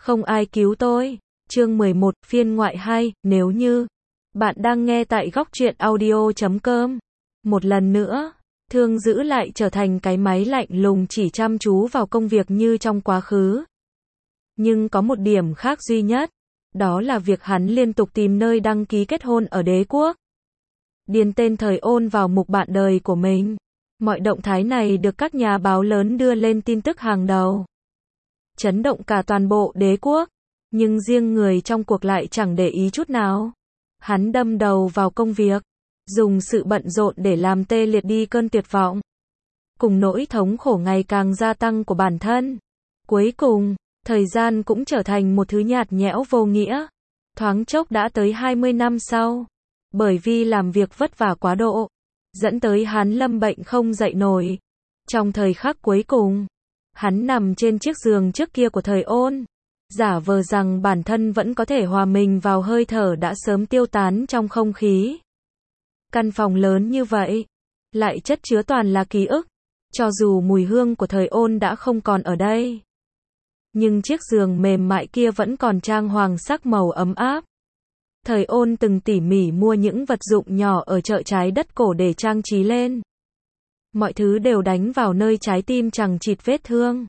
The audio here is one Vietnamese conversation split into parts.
Không ai cứu tôi. Chương 11, phiên ngoại 2, nếu như bạn đang nghe tại góc truyện audio.com. Một lần nữa, Thương Dữ lại trở thành cái máy lạnh lùng chỉ chăm chú vào công việc như trong quá khứ. Nhưng có một điểm khác duy nhất, đó là việc hắn liên tục tìm nơi đăng ký kết hôn ở đế quốc. Điền tên Thời Ôn vào mục bạn đời của mình. Mọi động thái này được các nhà báo lớn đưa lên tin tức hàng đầu, chấn động cả toàn bộ đế quốc. Nhưng riêng người trong cuộc lại chẳng để ý chút nào. Hắn đâm đầu vào công việc, dùng sự bận rộn để làm tê liệt đi cơn tuyệt vọng, cùng nỗi thống khổ ngày càng gia tăng của bản thân. Cuối cùng, thời gian cũng trở thành một thứ nhạt nhẽo vô nghĩa. Thoáng chốc đã tới 20 năm sau. Bởi vì làm việc vất vả quá độ, dẫn tới hắn lâm bệnh không dậy nổi. Trong thời khắc cuối cùng, hắn nằm trên chiếc giường trước kia của Thời Ôn, giả vờ rằng bản thân vẫn có thể hòa mình vào hơi thở đã sớm tiêu tán trong không khí. Căn phòng lớn như vậy, lại chất chứa toàn là ký ức, cho dù mùi hương của Thời Ôn đã không còn ở đây. Nhưng chiếc giường mềm mại kia vẫn còn trang hoàng sắc màu ấm áp. Thời Ôn từng tỉ mỉ mua những vật dụng nhỏ ở chợ trái đất cổ để trang trí lên. Mọi thứ đều đánh vào nơi trái tim chằng chịt vết thương,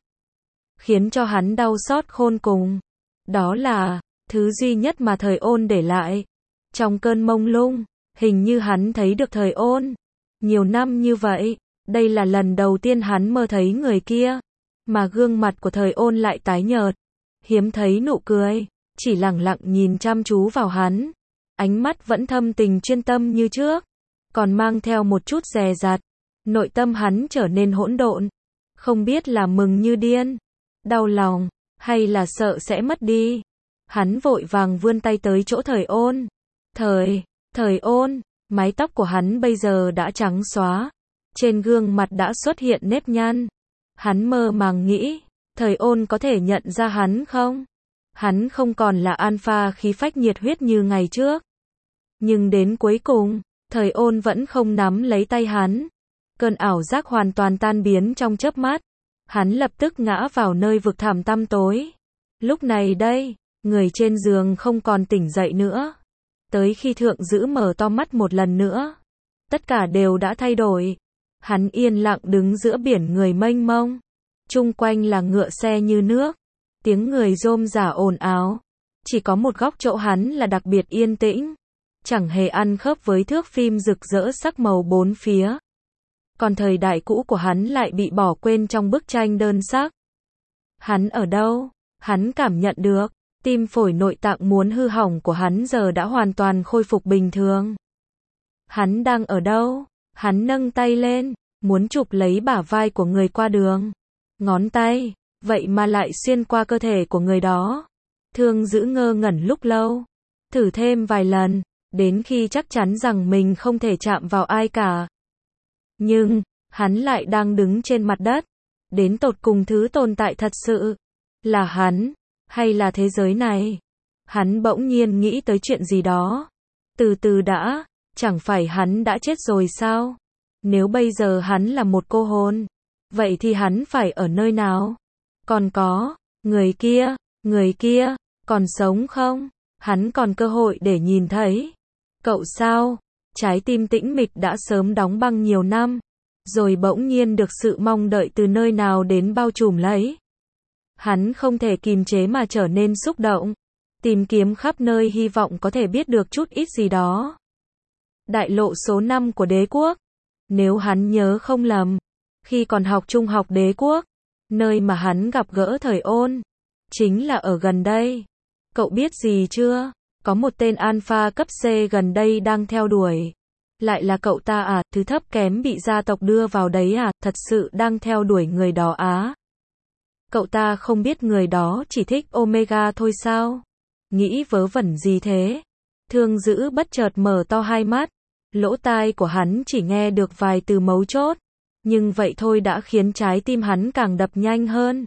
khiến cho hắn đau xót khôn cùng. Đó là thứ duy nhất mà Thời Ôn để lại. Trong cơn mông lung, hình như hắn thấy được Thời Ôn. Nhiều năm như vậy, đây là lần đầu tiên hắn mơ thấy người kia. Mà gương mặt của Thời Ôn lại tái nhợt, hiếm thấy nụ cười, chỉ lẳng lặng nhìn chăm chú vào hắn. Ánh mắt vẫn thâm tình chuyên tâm như trước, còn mang theo một chút dè dặt. Nội tâm hắn trở nên hỗn độn, không biết là mừng như điên, đau lòng, hay là sợ sẽ mất đi. Hắn vội vàng vươn tay tới chỗ Thời Ôn. Thời Ôn, mái tóc của hắn bây giờ đã trắng xóa, trên gương mặt đã xuất hiện nếp nhăn. Hắn mơ màng nghĩ, Thời Ôn có thể nhận ra hắn không? Hắn không còn là alpha khí phách nhiệt huyết như ngày trước. Nhưng đến cuối cùng, Thời Ôn vẫn không nắm lấy tay hắn. Cơn ảo giác hoàn toàn tan biến trong chớp mắt. Hắn lập tức ngã vào nơi vực thẳm tăm tối. Lúc này đây, người trên giường không còn tỉnh dậy nữa. Tới khi Thượng Dữ mở to mắt một lần nữa, tất cả đều đã thay đổi. Hắn yên lặng đứng giữa biển người mênh mông. Chung quanh là ngựa xe như nước, tiếng người rôm rả ồn ào. Chỉ có một góc chỗ hắn là đặc biệt yên tĩnh, chẳng hề ăn khớp với thước phim rực rỡ sắc màu bốn phía. Còn thời đại cũ của hắn lại bị bỏ quên trong bức tranh đơn sắc. Hắn ở đâu? Hắn cảm nhận được, tim phổi nội tạng muốn hư hỏng của hắn giờ đã hoàn toàn khôi phục bình thường. Hắn đang ở đâu? Hắn nâng tay lên, muốn chụp lấy bả vai của người qua đường. Ngón tay, vậy mà lại xuyên qua cơ thể của người đó. Thương Dữ ngơ ngẩn lúc lâu, thử thêm vài lần, đến khi chắc chắn rằng mình không thể chạm vào ai cả. Nhưng, hắn lại đang đứng trên mặt đất. Đến tột cùng thứ tồn tại thật sự là hắn, hay là thế giới này? Hắn bỗng nhiên nghĩ tới chuyện gì đó. Từ từ đã, chẳng phải hắn đã chết rồi sao? Nếu bây giờ hắn là một cô hồn, vậy thì hắn phải ở nơi nào? Còn có, người kia, còn sống không? Hắn còn cơ hội để nhìn thấy. Cậu sao? Trái tim tĩnh mịch đã sớm đóng băng nhiều năm, rồi bỗng nhiên được sự mong đợi từ nơi nào đến bao trùm lấy. Hắn không thể kìm chế mà trở nên xúc động, tìm kiếm khắp nơi hy vọng có thể biết được chút ít gì đó. Đại lộ số 5 của đế quốc. Nếu hắn nhớ không lầm, khi còn học trung học đế quốc, nơi mà hắn gặp gỡ Thời Ôn, chính là ở gần đây. Cậu biết gì chưa? Có một tên alpha cấp C gần đây đang theo đuổi. Lại là cậu ta à? Thứ thấp kém bị gia tộc đưa vào đấy à? Thật sự đang theo đuổi người đó á? Cậu ta không biết người đó chỉ thích Omega thôi sao? Nghĩ vớ vẩn gì thế? Thương Dữ bất chợt mở to hai mắt. Lỗ tai của hắn chỉ nghe được vài từ mấu chốt, nhưng vậy thôi đã khiến trái tim hắn càng đập nhanh hơn.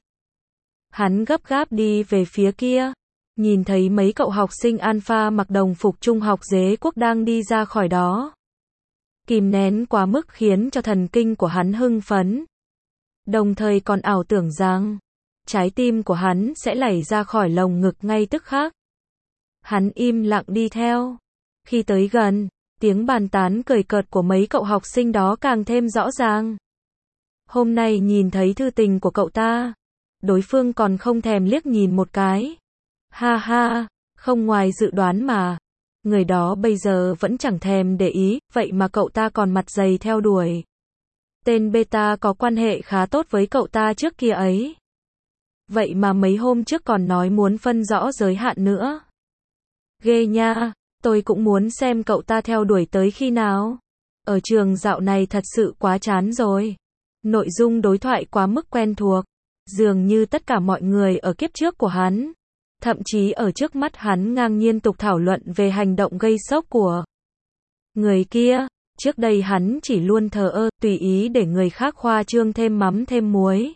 Hắn gấp gáp đi về phía kia, nhìn thấy mấy cậu học sinh alpha mặc đồng phục trung học đế quốc đang đi ra khỏi đó. Kìm nén quá mức khiến cho thần kinh của hắn hưng phấn. Đồng thời còn ảo tưởng rằng, trái tim của hắn sẽ lảy ra khỏi lồng ngực ngay tức khắc. Hắn im lặng đi theo. Khi tới gần, tiếng bàn tán cười cợt của mấy cậu học sinh đó càng thêm rõ ràng. Hôm nay nhìn thấy thư tình của cậu ta, đối phương còn không thèm liếc nhìn một cái. Ha ha, không ngoài dự đoán mà. Người đó bây giờ vẫn chẳng thèm để ý, vậy mà cậu ta còn mặt dày theo đuổi. Tên beta có quan hệ khá tốt với cậu ta trước kia ấy. Vậy mà mấy hôm trước còn nói muốn phân rõ giới hạn nữa. Ghê nha, tôi cũng muốn xem cậu ta theo đuổi tới khi nào. Ở trường dạo này thật sự quá chán rồi. Nội dung đối thoại quá mức quen thuộc. Dường như tất cả mọi người ở kiếp trước của hắn. Thậm chí ở trước mắt hắn ngang nhiên tục thảo luận về hành động gây sốc của người kia. Trước đây hắn chỉ luôn thờ ơ, tùy ý để người khác khoa trương thêm mắm thêm muối.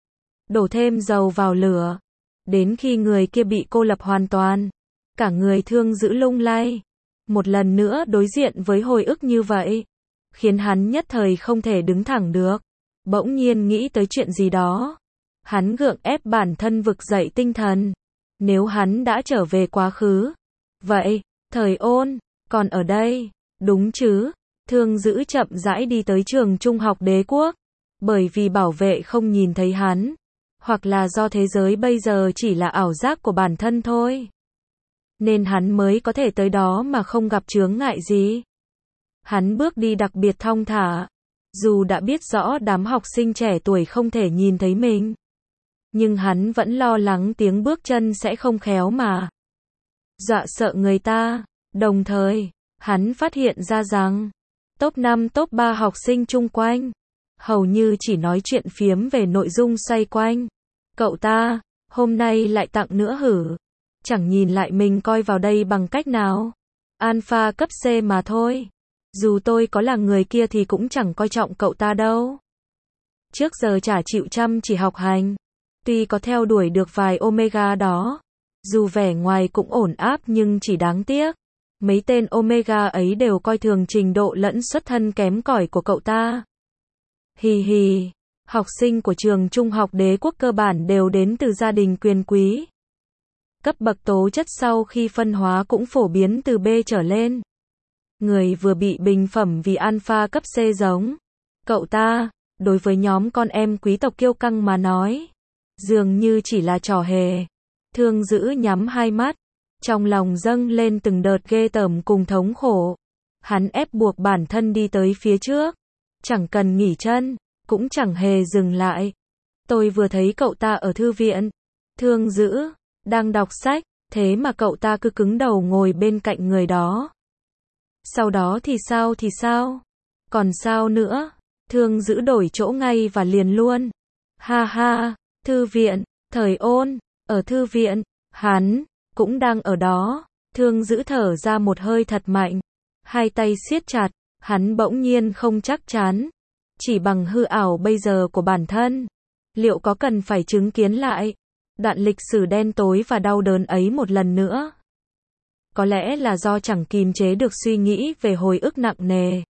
Đổ thêm dầu vào lửa. Đến khi người kia bị cô lập hoàn toàn. Cả người thương giữ lung lay. Một lần nữa đối diện với hồi ức như vậy. Khiến hắn nhất thời không thể đứng thẳng được. Bỗng nhiên nghĩ tới chuyện gì đó. Hắn gượng ép bản thân vực dậy tinh thần. Nếu hắn đã trở về quá khứ. Vậy, thời ôn, còn ở đây. Đúng chứ? Thương giữ chậm rãi đi tới trường trung học Đế Quốc. Bởi vì bảo vệ không nhìn thấy hắn. Hoặc là do thế giới bây giờ chỉ là ảo giác của bản thân thôi. Nên hắn mới có thể tới đó mà không gặp chướng ngại gì. Hắn bước đi đặc biệt thong thả. Dù đã biết rõ đám học sinh trẻ tuổi không thể nhìn thấy mình. Nhưng hắn vẫn lo lắng tiếng bước chân sẽ không khéo mà dọa sợ người ta. Đồng thời, hắn phát hiện ra rằng top 5 top 3 học sinh chung quanh hầu như chỉ nói chuyện phiếm về nội dung xoay quanh cậu ta, hôm nay lại tặng nữa hử. Chẳng nhìn lại mình coi vào đây bằng cách nào. Alpha cấp C mà thôi. Dù tôi có là người kia thì cũng chẳng coi trọng cậu ta đâu. Trước giờ chả chịu chăm chỉ học hành. Tuy có theo đuổi được vài Omega đó. Dù vẻ ngoài cũng ổn áp nhưng chỉ đáng tiếc. Mấy tên Omega ấy đều coi thường trình độ lẫn xuất thân kém cỏi của cậu ta. Hì hì. Học sinh của trường trung học Đế Quốc cơ bản đều đến từ gia đình quyền quý. Cấp bậc tố chất sau khi phân hóa cũng phổ biến từ B trở lên. Người vừa bị bình phẩm vì alpha cấp C giống cậu ta, đối với nhóm con em quý tộc kiêu căng mà nói, dường như chỉ là trò hề. Thương giữ nhắm hai mắt, trong lòng dâng lên từng đợt ghê tởm cùng thống khổ. Hắn ép buộc bản thân đi tới phía trước, chẳng cần nghỉ chân, cũng chẳng hề dừng lại. Tôi vừa thấy cậu ta ở thư viện. Thương giữ đang đọc sách, thế mà cậu ta cứ cứng đầu ngồi bên cạnh người đó. Sau đó thì sao? Còn sao nữa? Thương giữ đổi chỗ ngay và liền luôn. Ha ha, thư viện, thời ôn, ở thư viện, hắn cũng đang ở đó. Thương giữ thở ra một hơi thật mạnh. Hai tay siết chặt, hắn bỗng nhiên không chắc chắn. Chỉ bằng hư ảo bây giờ của bản thân. Liệu có cần phải chứng kiến lại đoạn lịch sử đen tối và đau đớn ấy một lần nữa? Có lẽ là do chẳng kìm chế được suy nghĩ về hồi ức nặng nề.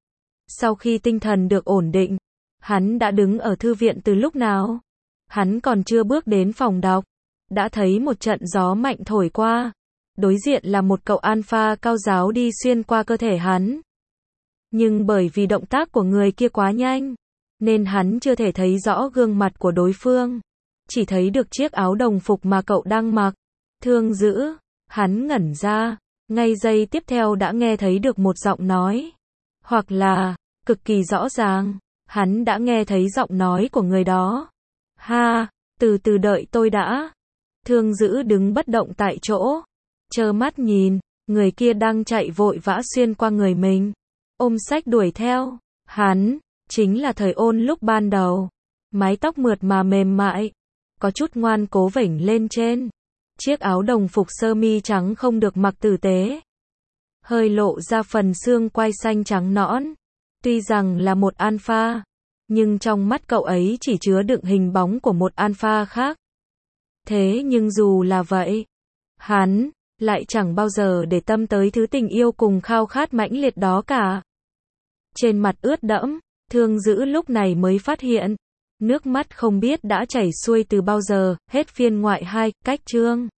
Sau khi tinh thần được ổn định, hắn đã đứng ở thư viện từ lúc nào? Hắn còn chưa bước đến phòng đọc, đã thấy một trận gió mạnh thổi qua. Đối diện là một cậu alpha cao giáo đi xuyên qua cơ thể hắn. Nhưng bởi vì động tác của người kia quá nhanh, nên hắn chưa thể thấy rõ gương mặt của đối phương. Chỉ thấy được chiếc áo đồng phục mà cậu đang mặc. Thương giữ, hắn ngẩn ra, ngay giây tiếp theo đã nghe thấy được một giọng nói. Hoặc là, cực kỳ rõ ràng, hắn đã nghe thấy giọng nói của người đó. Ha, từ từ đợi tôi đã. Thương giữ đứng bất động tại chỗ, trơ mắt nhìn, người kia đang chạy vội vã xuyên qua người mình. Ôm sách đuổi theo, hắn, chính là thời ôn lúc ban đầu. Mái tóc mượt mà mềm mại, có chút ngoan cố vểnh lên trên. Chiếc áo đồng phục sơ mi trắng không được mặc tử tế. Hơi lộ ra phần xương quai xanh trắng nõn. Tuy rằng là một alpha, nhưng trong mắt cậu ấy chỉ chứa đựng hình bóng của một alpha khác. Thế nhưng dù là vậy, hắn lại chẳng bao giờ để tâm tới thứ tình yêu cùng khao khát mãnh liệt đó cả. Trên mặt ướt đẫm, thương giữ lúc này mới phát hiện, Nước mắt không biết đã chảy xuôi từ bao giờ, hết phiên ngoại 2, cách chương